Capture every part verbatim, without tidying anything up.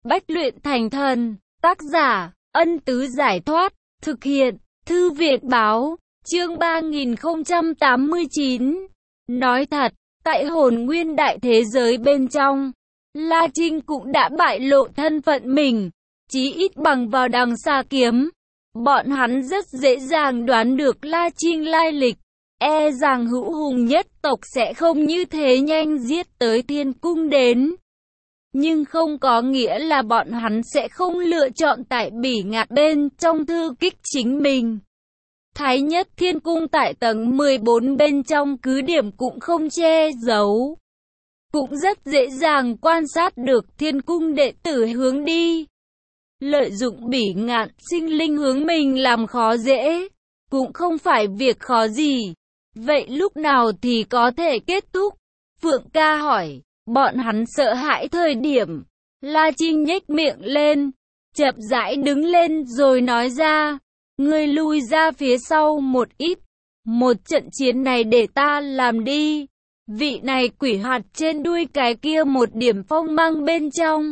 Bách luyện thành thần. Tác giả, Ân Tứ Giải Thoát. Thực hiện, Thư Việt Báo. Chương ba nghìn không trăm tám mươi chín. Nói thật, tại hồn nguyên đại thế giới bên trong, La Trinh cũng đã bại lộ thân phận mình, chí ít bằng vào đằng xa kiếm. Bọn hắn rất dễ dàng đoán được La Trinh lai lịch, e rằng hữu hùng nhất tộc sẽ không như thế nhanh giết tới Thiên Cung đến. Nhưng không có nghĩa là bọn hắn sẽ không lựa chọn tại bỉ ngạn bên trong thư kích chính mình. Thái Nhất Thiên Cung tại tầng mười bốn bên trong cứ điểm cũng không che giấu, cũng rất dễ dàng quan sát được Thiên Cung đệ tử hướng đi. Lợi dụng bỉ ngạn sinh linh hướng mình làm khó dễ, cũng không phải việc khó gì. Vậy lúc nào thì có thể kết thúc? Phượng Ca hỏi. Bọn hắn sợ hãi thời điểm. La Trinh nhếch miệng lên, chậm rãi đứng lên rồi nói ra. Ngươi lui ra phía sau một ít. Một trận chiến này để ta làm đi. Vị này quỷ hạt trên đuôi cái kia một điểm phong mang bên trong,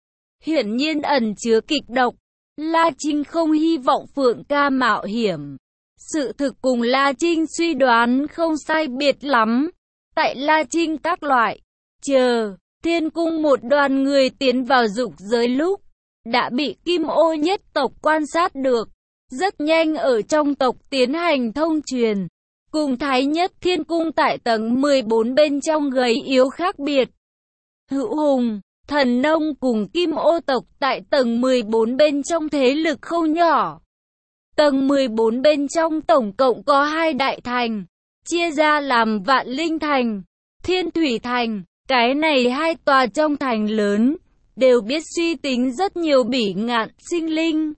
hiển nhiên ẩn chứa kịch độc. La Trinh không hy vọng Phượng Ca mạo hiểm. Sự thực cùng La Trinh suy đoán không sai biệt lắm. Tại La Trinh các loại chờ Thiên Cung một đoàn người tiến vào dục giới lúc, đã bị Kim Ô nhất tộc quan sát được. Rất nhanh ở trong tộc tiến hành thông truyền. Cùng Thái Nhất Thiên Cung tại tầng mười bốn bên trong gầy yếu khác biệt. Hữu Hùng, Thần Nông cùng Kim Ô tộc tại tầng mười bốn bên trong thế lực không nhỏ. Tầng mười bốn bên trong tổng cộng có hai đại thành, chia ra làm Vạn Linh Thành, Thiên Thủy Thành. Cái này hai tòa trong thành lớn, đều biết suy tính rất nhiều bỉ ngạn sinh linh.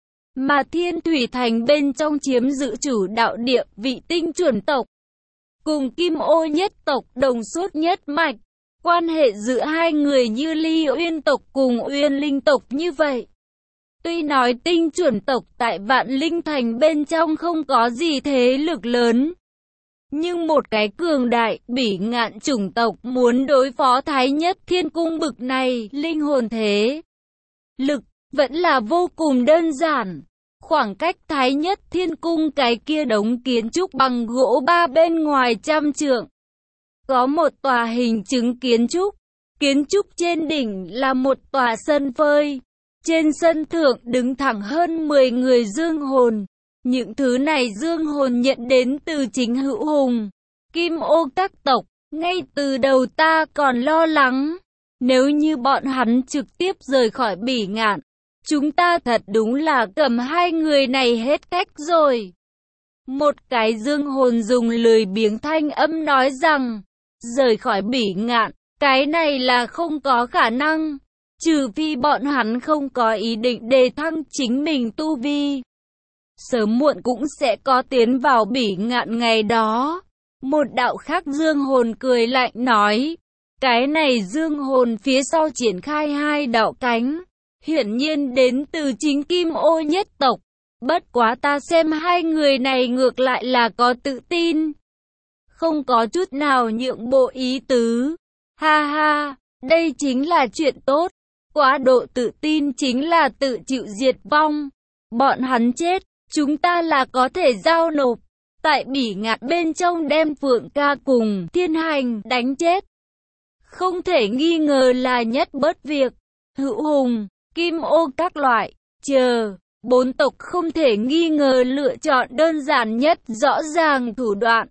Mà Thiên Thủy Thành bên trong chiếm giữ chủ đạo địa vị tinh chuẩn tộc. Cùng Kim Ô nhất tộc đồng suốt nhất mạch. Quan hệ giữa hai người như Ly Uyên tộc cùng Uyên Linh tộc như vậy. Tuy nói tinh chuẩn tộc tại Vạn Linh Thành bên trong không có gì thế lực lớn, nhưng một cái cường đại bỉ ngạn chủng tộc muốn đối phó Thái Nhất Thiên Cung bực này linh hồn thế lực vẫn là vô cùng đơn giản. Khoảng cách Thái Nhất Thiên Cung cái kia đống kiến trúc bằng gỗ ba bên ngoài trăm trượng, có một tòa hình chứng kiến trúc. Kiến trúc trên đỉnh là một tòa sân phơi. Trên sân thượng đứng thẳng hơn mười người dương hồn. Những thứ này dương hồn nhận đến từ chính Hữu Hùng, Kim Ô các tộc. Ngay từ đầu ta còn lo lắng, nếu như bọn hắn trực tiếp rời khỏi bỉ ngạn, chúng ta thật đúng là cầm hai người này hết cách rồi. Một cái dương hồn dùng lười biếng thanh âm nói rằng, rời khỏi bỉ ngạn, cái này là không có khả năng, trừ phi bọn hắn không có ý định đề thăng chính mình tu vi. Sớm muộn cũng sẽ có tiến vào bỉ ngạn ngày đó. Một đạo khác dương hồn cười lạnh nói, cái này dương hồn phía sau triển khai hai đạo cánh, hiển nhiên đến từ chính Kim Ô nhất tộc. Bất quá ta xem hai người này ngược lại là có tự tin, không có chút nào nhượng bộ ý tứ. Ha ha, đây chính là chuyện tốt. Quá độ tự tin chính là tự chịu diệt vong. Bọn hắn chết, chúng ta là có thể giao nộp. Tại bỉ ngạn bên trong đem Phượng Ca cùng Thiên Hành đánh chết, không thể nghi ngờ là nhất bớt việc. Hữu Hùng, Kim Ô các loại chờ bốn tộc không thể nghi ngờ lựa chọn đơn giản nhất rõ ràng thủ đoạn.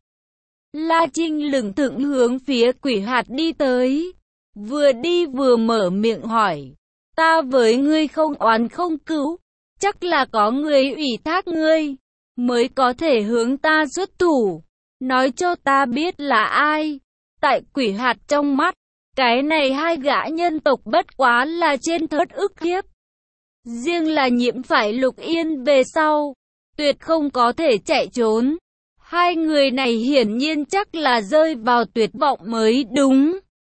La Trinh lững thững hướng phía quỷ hạt đi tới, vừa đi vừa mở miệng hỏi, ta với ngươi không oán không cữu, chắc là có người ủy thác ngươi mới có thể hướng ta xuất thủ, nói cho ta biết là ai. Tại quỷ hạt trong mắt, cái này hai gã nhân tộc bất quá là trên thớt ức hiếp. Riêng là nhiễm phải Lục Yên về sau, tuyệt không có thể chạy trốn. Hai người này hiển nhiên chắc là rơi vào tuyệt vọng mới đúng.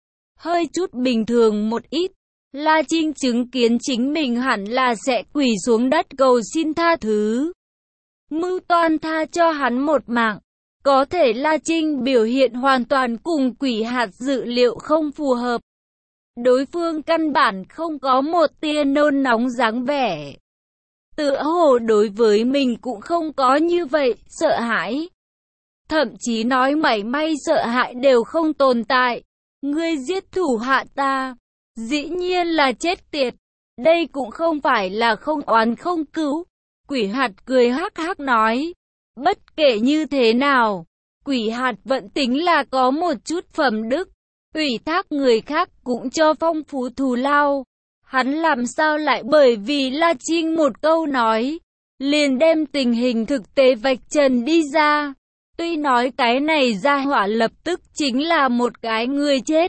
Hơi chút bình thường một ít, La Trinh chứng kiến chính mình hẳn là sẽ quỳ xuống đất cầu xin tha thứ, mưu toan tha cho hắn một mạng. Có thể La Trinh biểu hiện hoàn toàn cùng quỷ hạt dự liệu không phù hợp. Đối phương căn bản không có một tia nôn nóng dáng vẻ. Tựa hồ đối với mình cũng không có như vậy, sợ hãi. Thậm chí nói mảy may sợ hãi đều không tồn tại. Ngươi giết thủ hạ ta, dĩ nhiên là chết tiệt. Đây cũng không phải là không oán không cứu. Quỷ hạt cười hắc hắc nói. Bất kể như thế nào, quỷ hạt vẫn tính là có một chút phẩm đức. Ủy thác người khác cũng cho phong phú thù lao. Hắn làm sao lại bởi vì La Trinh một câu nói, liền đem tình hình thực tế vạch trần đi ra. Tuy nói cái này ra hỏa lập tức chính là một cái người chết.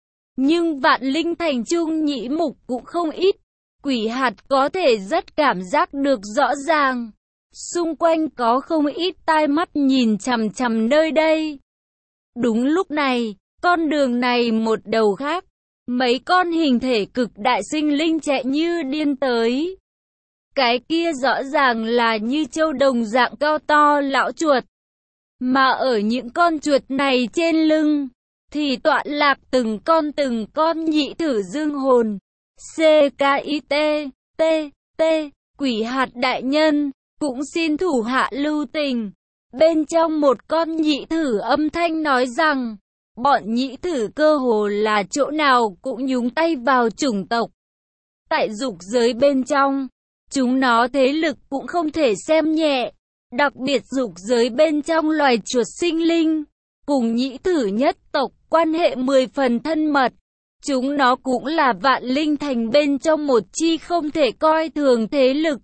Nhưng vạn linh thành trung nhị mục cũng không ít. Quỷ hạt có thể rất cảm giác được rõ ràng. Xung quanh có không ít tai mắt nhìn chằm chằm nơi đây. Đúng lúc này, con đường này một đầu khác. Mấy con hình thể cực đại sinh linh chạy như điên tới. Cái kia rõ ràng là như châu đồng dạng cao to lão chuột. Mà ở những con chuột này trên lưng, thì tọa lạc từng con từng con nhị thử dương hồn. C K I T, T, T, quỷ hạt đại nhân, cũng xin thủ hạ lưu tình. Bên trong một con nhị thử âm thanh nói rằng, bọn nhị thử cơ hồ là chỗ nào cũng nhúng tay vào chủng tộc. Tại dục giới bên trong, chúng nó thế lực cũng không thể xem nhẹ. Đặc biệt dục giới bên trong loài chuột sinh linh, cùng nhị thử nhất tộc quan hệ mười phần thân mật. Chúng nó cũng là vạn linh thành bên trong một chi không thể coi thường thế lực.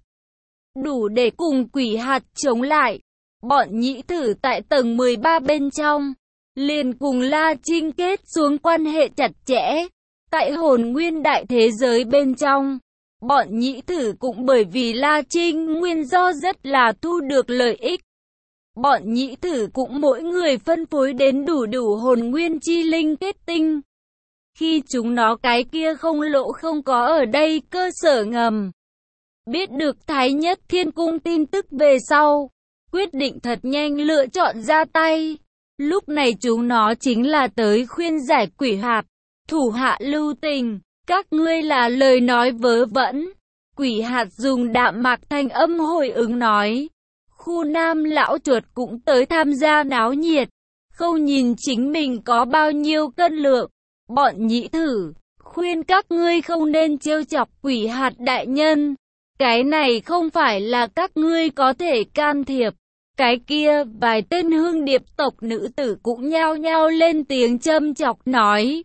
Đủ để cùng quỷ hạt chống lại. Bọn nhị thử tại tầng mười ba bên trong, liền cùng La Trinh kết xuống quan hệ chặt chẽ. Tại hồn nguyên đại thế giới bên trong, bọn nhị thử cũng bởi vì La Trinh nguyên do rất là thu được lợi ích. Bọn nhị thử cũng mỗi người phân phối đến đủ đủ hồn nguyên chi linh kết tinh. Khi chúng nó cái kia không lộ không có ở đây cơ sở ngầm. Biết được Thái Nhất Thiên Cung tin tức về sau, quyết định thật nhanh lựa chọn ra tay. Lúc này chúng nó chính là tới khuyên giải quỷ hạt, thủ hạ lưu tình, các ngươi là lời nói vớ vẩn. Quỷ hạt dùng đạm mạc thanh âm hồi ứng nói, khu nam lão chuột cũng tới tham gia náo nhiệt, không nhìn chính mình có bao nhiêu cân lượng. Bọn nhị thử, khuyên các ngươi không nên trêu chọc quỷ hạt đại nhân, cái này không phải là các ngươi có thể can thiệp. Cái kia, vài tên hương điệp tộc nữ tử cũng nhao nhao lên tiếng châm chọc nói.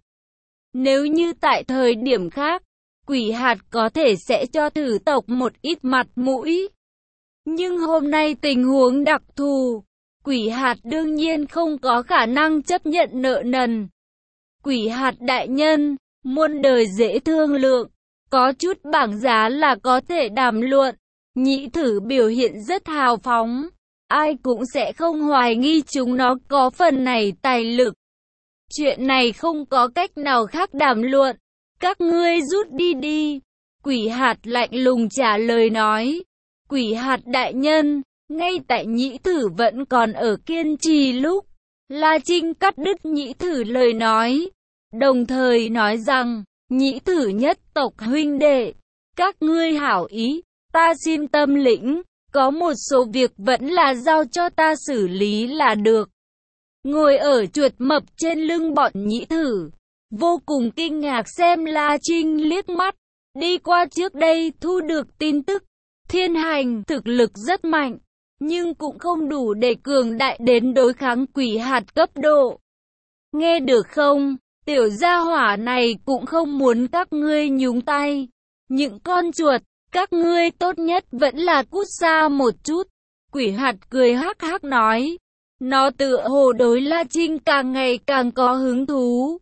Nếu như tại thời điểm khác, quỷ hạt có thể sẽ cho thử tộc một ít mặt mũi. Nhưng hôm nay tình huống đặc thù, quỷ hạt đương nhiên không có khả năng chấp nhận nợ nần. Quỷ hạt đại nhân, muôn đời dễ thương lượng, có chút bảng giá là có thể đàm luận. Nhị thử biểu hiện rất hào phóng. Ai cũng sẽ không hoài nghi chúng nó có phần này tài lực. Chuyện này không có cách nào khác đàm luận. Các ngươi rút đi đi. Quỷ hạt lạnh lùng trả lời nói. Quỷ hạt đại nhân, ngay tại nhị thử vẫn còn ở kiên trì lúc, La Trinh cắt đứt nhị thử lời nói. Đồng thời nói rằng, nhị thử nhất tộc huynh đệ, các ngươi hảo ý, ta xin tâm lĩnh. Có một số việc vẫn là giao cho ta xử lý là được. Ngồi ở chuột mập trên lưng bọn nhị thử, vô cùng kinh ngạc xem La Trinh liếc mắt. Đi qua trước đây thu được tin tức, thiên hành thực lực rất mạnh, nhưng cũng không đủ để cường đại đến đối kháng quỷ hạt cấp độ. Nghe được không, tiểu gia hỏa này cũng không muốn các ngươi nhúng tay. Những con chuột, các ngươi tốt nhất vẫn là cút xa một chút. Quỷ hạt cười hắc hắc nói. Nó tựa hồ đối La Trinh càng ngày càng có hứng thú.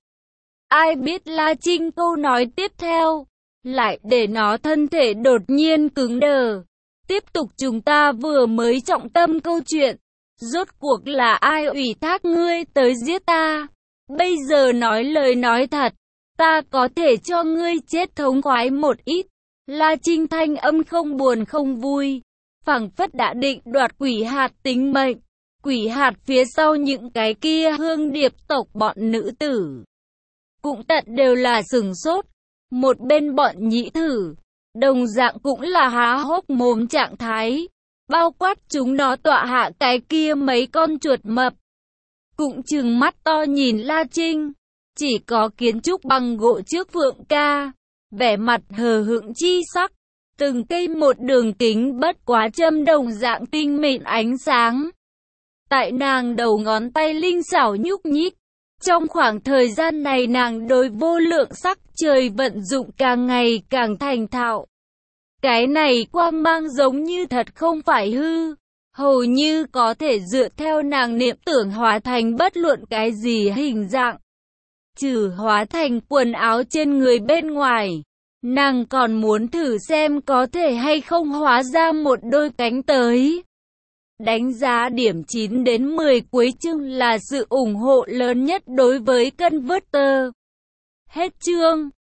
Ai biết La Trinh câu nói tiếp theo, lại để nó thân thể đột nhiên cứng đờ. Tiếp tục chúng ta vừa mới trọng tâm câu chuyện. Rốt cuộc là ai ủy thác ngươi tới giết ta? Bây giờ nói lời nói thật, ta có thể cho ngươi chết thống khoái một ít. La Trinh thanh âm không buồn không vui, phảng phất đã định đoạt quỷ hạt tính mệnh. Quỷ hạt phía sau những cái kia hương điệp tộc bọn nữ tử, cũng tận đều là sửng sốt. Một bên bọn nhị thử, đồng dạng cũng là há hốc mồm trạng thái, bao quát chúng nó tọa hạ cái kia mấy con chuột mập. Cũng trừng mắt to nhìn La Trinh, chỉ có kiến trúc bằng gỗ trước Phượng ca, vẻ mặt hờ hững chi sắc, từng cây một đường kính bất quá châm đồng dạng tinh mịn ánh sáng. Tại nàng đầu ngón tay linh xảo nhúc nhích, trong khoảng thời gian này nàng đối vô lượng sắc trời vận dụng càng ngày càng thành thạo. Cái này quang mang giống như thật không phải hư, hầu như có thể dựa theo nàng niệm tưởng hóa thành bất luận cái gì hình dạng. Trừ hóa thành quần áo trên người bên ngoài, nàng còn muốn thử xem có thể hay không hóa ra một đôi cánh tới. Đánh giá điểm chín đến mười cuối chương là sự ủng hộ lớn nhất đối với Converter. Hết chương.